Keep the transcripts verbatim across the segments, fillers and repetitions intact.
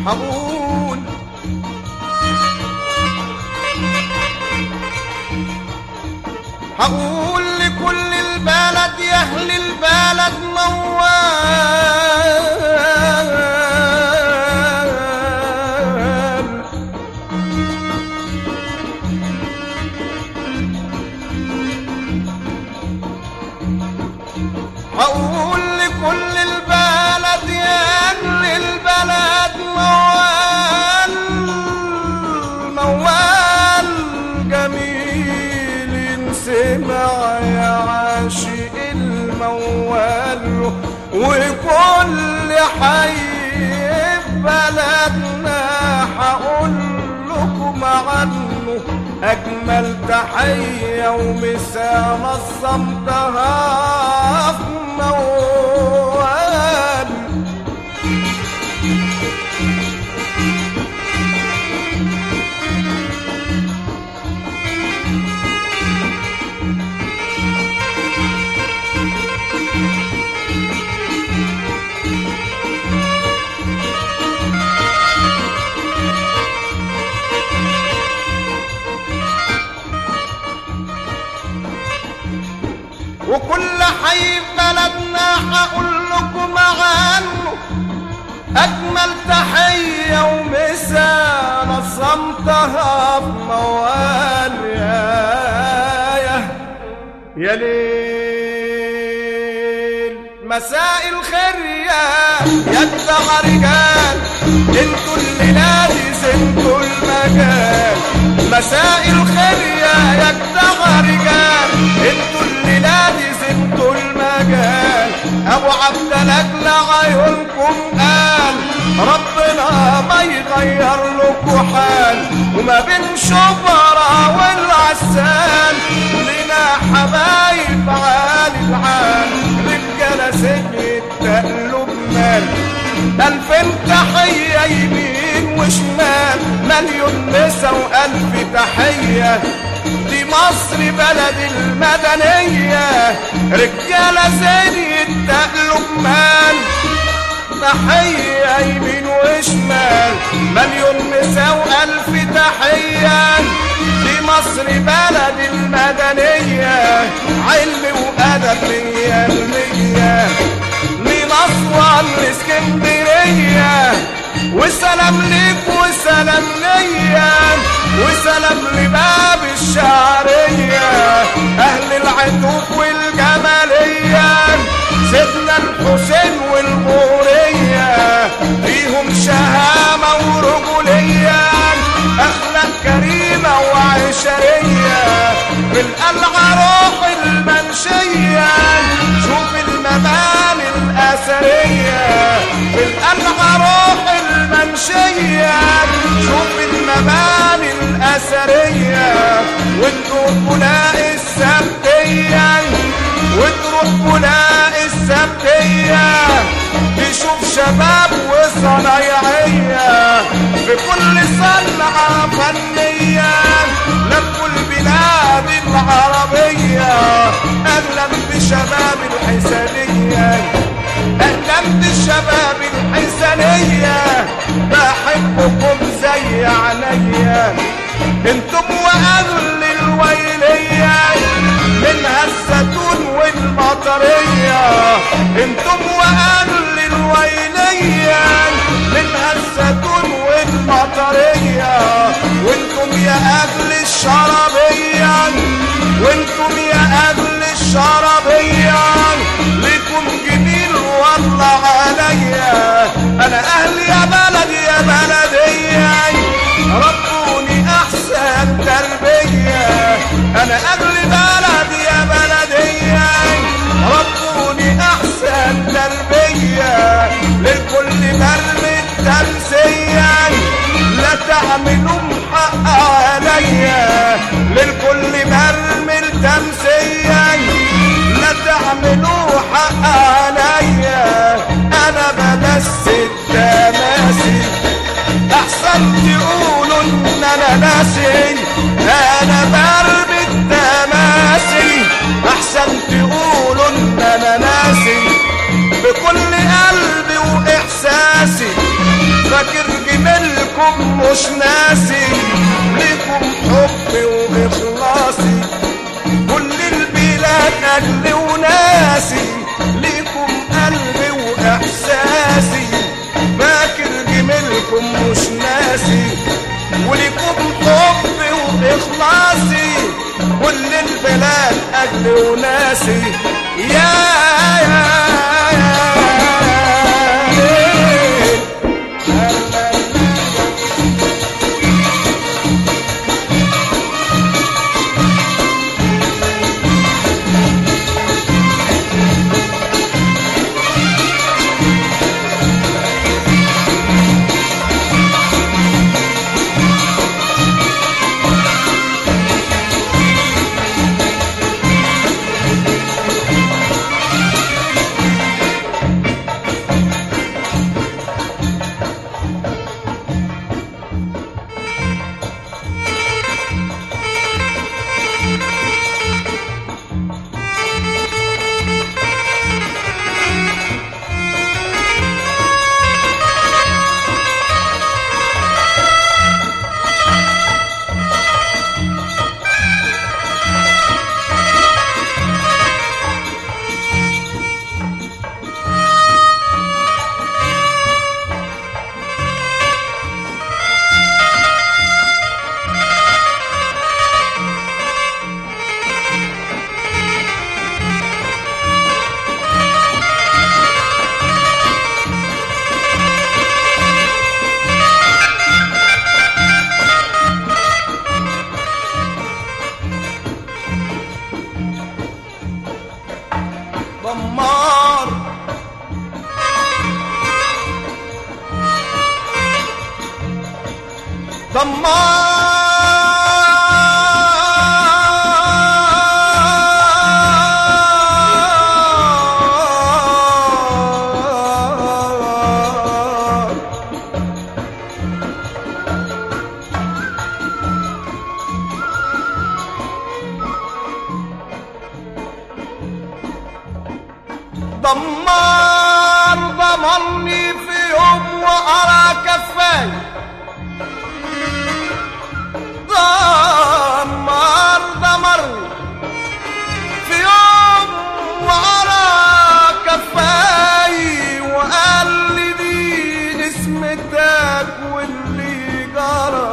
هقول هقول لكل البلد يا اهل البلد موال هقول لكل البلد يا اهل البلد موال موال جميل سمع يا عاشق الموال وكل حي في بلدنا هقول لكم عنه أجمل تحية ومسا نظمتها في موال وكل حي بلدنا هقول لكم عنه أجمل تحية ومسا نظمتها في موال يا يا يا ليل مساء الخير يا يا جدع رجال انتوا اللي لابس انتوا المجال مساء الخير يا يا جدع رجال انتوا اللي لابس انتوا المجال ابو عبد لاجل عيونكم قال ربنا ما يغير لكم حال وما بين شبرا والعسال لنا حبايب عالي العال رجاله سجن تقلب مال ألفين تحية يمين وشمال مليون نسا وألف تحية دي مصر بلد المدنية رجالة زي التقلب مال تحية يمين وشمال مليون نسا وألف تحية دي مصر بلد المدنية علم وأدب مية المية من أسوان لإسكندرية وسلام ليك وسلام ليا وسلام لباب الشعرية أهل العتوق والجمالية سيدنا الحسين والغورية فيهم شهامة ورجولية أخلاق كريمة وعشرية بالقلعة روح المنشية شوف المباني الأثرية بالقلعة روح المنشية شوف المباني الأثرية وتروح بلاء السبتية وتروح بلاء السبتية تشوف شباب وصنايعية في كل صنعة فنية لفوا البلاد العربية أهلا بشباب الحسنية أهلا بالشباب الحسنية بحبكم زي عليا انتم وأهل الويلية منها الزيتون والمطرية انتم وأهل الويلية منها الزيتون والمطرية وانتم يا أهل الشرابية وانتم يا أهل الشرابية لكم جميل والله عليا انا اهلي يا بلدي يا بلدية ربوني احسن تربية انا اهلي بلدي يا بلدية ربوني احسن تربية للكل مرمي التمسية لا تعملوا حق عليا للكل مرمي التمسية لا تعملوا حق عليا انا بمس التماسي احسن تقولوا ان انا ناسي انا برمي التماسي احسن تقولوا ان انا ناسي بكل قلبي واحساسي فاكر مش ناسي ليكم حبي واخلاصي، كل البلاد اجلي وناسي ليكم قلبي واحساسي، فاكر جميلكم مش ناسي وليكم حبي واخلاصي، كل البلاد اجلي وناسي يا يا دمار دمار ضمني في يوم وأرى كفاي، دمار دمرني في يوم وأرى كفاي، وقال لي دي اسمتك واللي جرى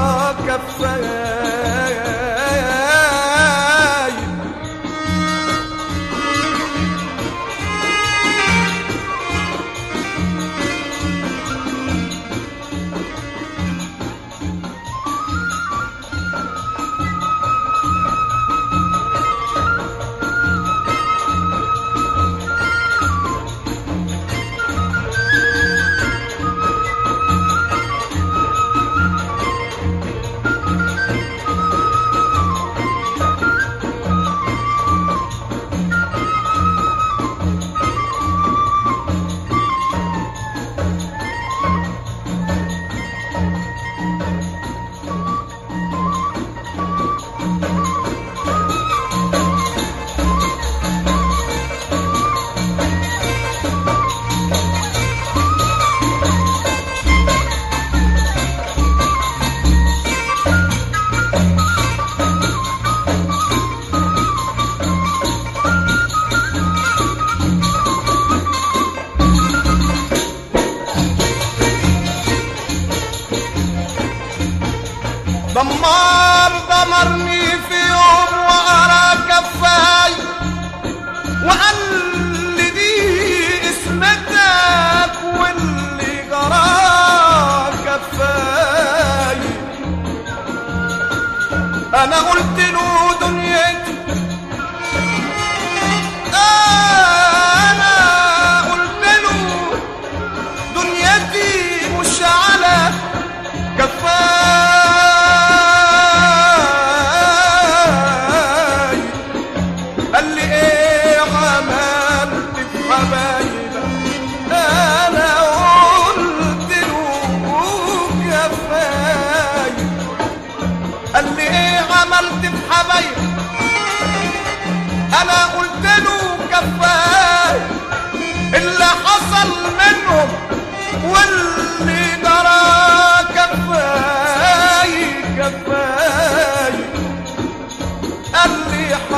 كفاي.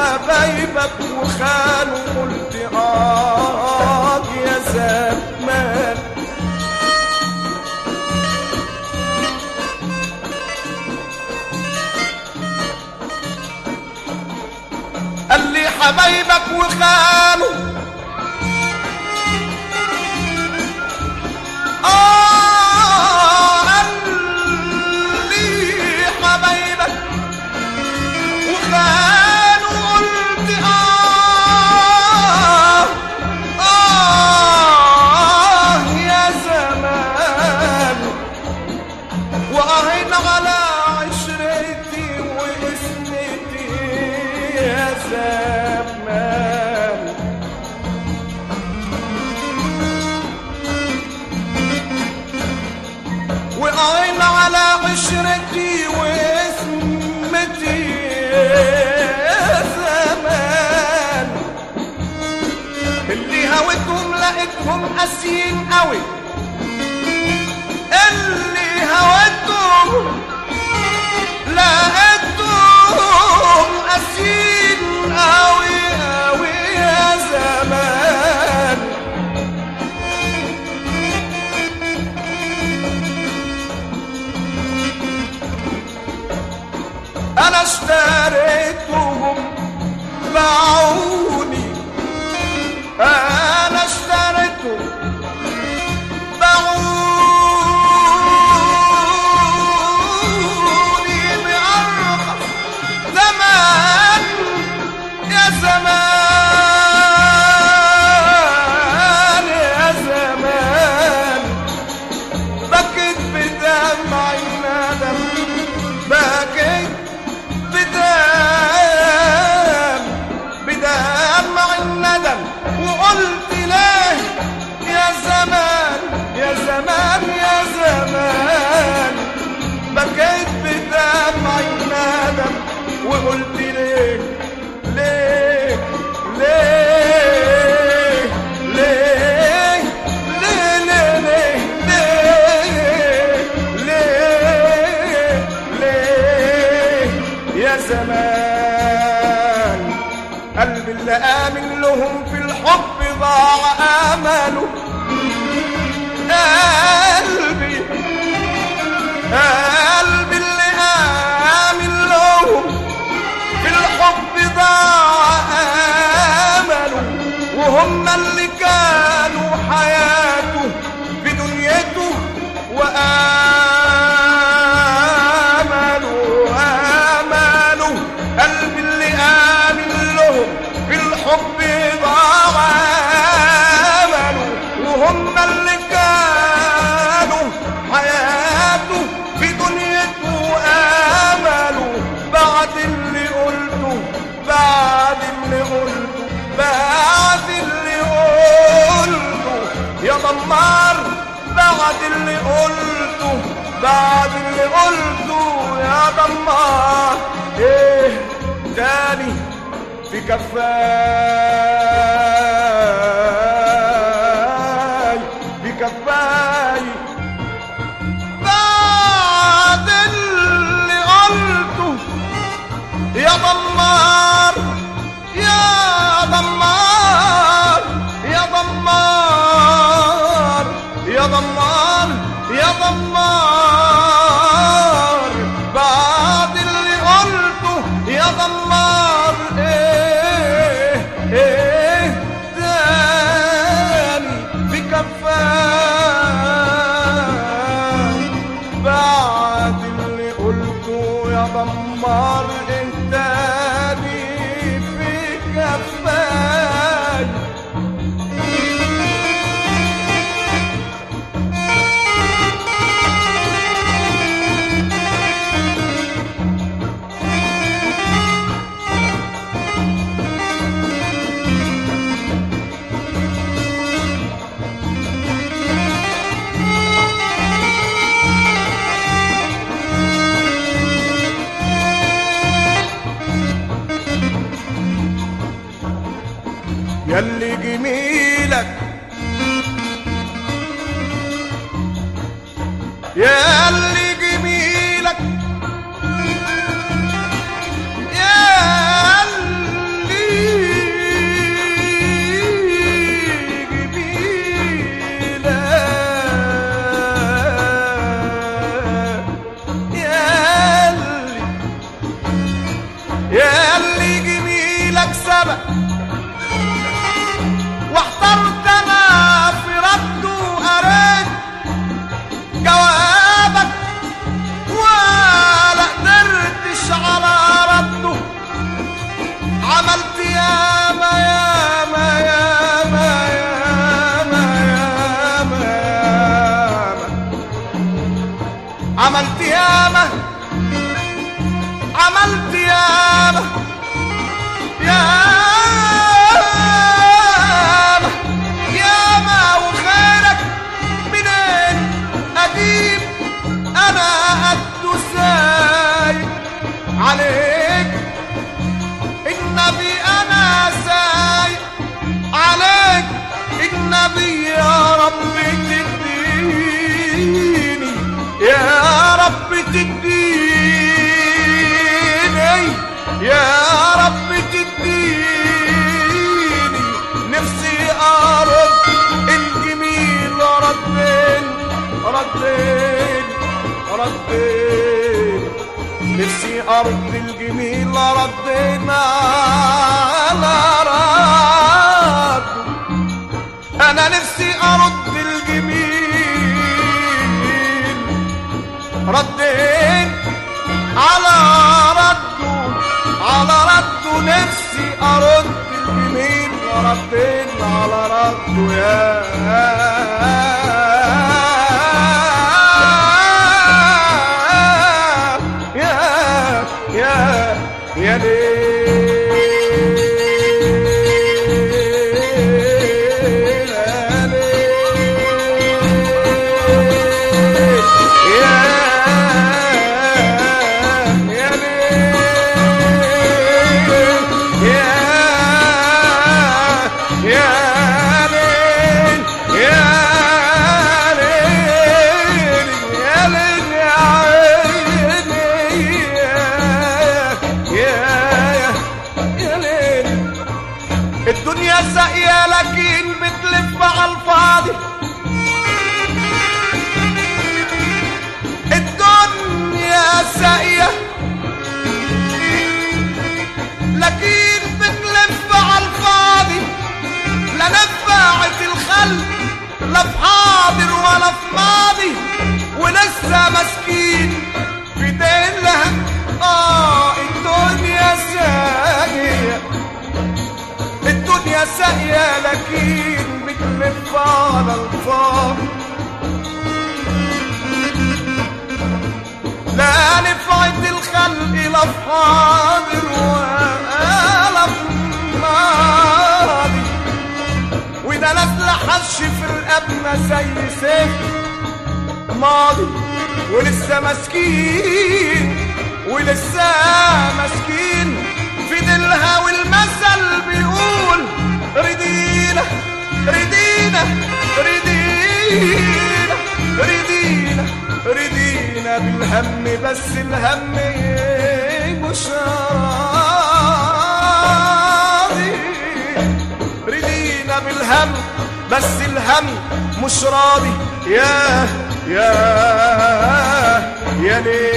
حبايبك وخانوا قلت آه يا زمان. قال لي حبايبك وخانوا آه قال لي حبايبك وخانوا قلت آه آه يا زمان. وأهين على عشرتي واسمتي يا زمان. وأهين على عشرتي واسمتي يا زمان. اللي هويتهم لقيتهم قاسيين قوي، اللي هويتهم لقيتهم قاسيين قوي قوي يا زمان. انا اشتريتهم باعوني، انا اشتريتهم باعوني بأرخص زمان يا زمان يا زمان. بكيت بدمع الندم، بكيت بدم بدمع الندم، وقلت ليه يا زمان يا زمان يا زمان. بكيت بدمع الندم وقلت ليه ليه ليه ليه ليه ليه ليه ليه ليه يا زمان. قلبي اللي آمن لهم في الحب ضاع آمله. قلبي قلبي اللي آمن لهم في الحب ضاع آمله. وهم اللي كانوا حياته في دنيته وآمله آمله. قلبي اللي آمن لهم في الحب ضاع آمله. وهم اللي كانوا حياته في دنيته آمله. بعد اللي قلته بعد اللي قلته بعد اللي قلته يا دمار. بعد اللي قلته بعد اللي قلته يا دمار. ايه تاني في كفاي في كفاي بعد اللي قلته يا دمار يا دمار يا دمار يا دمار يا دمار. بعد اللي قلته يا دمار. ايه ايه تاني في كفاي بعد اللي قلته يا دمار. ايه تاني في كفاي. ياللي جميلك ياللي جميلك ياللي جوابك، واحترت انا في رده وقريت جوابك، ولا قدرتش على رده. عملت ياما ياما ياما ياما ياما ياما، عملت ياما عملت ياما ياما ياما، وخيرك منين اجيب انا قده سايب عليك النبي، انا سايب عليك النبي. يا رب تديني يا رب تديني يا رب تديني، نفسي ارد الجميل ردين ردين ردين، نفسي ارد الجميل ردين على رد. انا نفسي ارد الجميل ردين على رده على رده، نفسي ارد الجميل ردين على رده. يا يا يا يا الدنيا ساقية لكن بتلف على الفاضي، الدنيا ساقية لكن بتلف على الفاضي، لا نفعت الخلق لا في حاضر ولا في ماضي، ولسه مسكين في دينها. اه الدنيا ساقية الدنيا ساقية لكن بتلف على الفاضي، لا نفعت الخلق لا في حاضر ولا في ماضي، وده نسل حش في رقبنا زي سيف ماضي، ولسه مسكين ولسه مسكين في ديلها. والمثل بيقول ردينا ردينا ردينا ردينا ردينا بالهم، بس الهم مش راضي. ردينا بالهم بس الهم مش راضي. يا يا يا ليه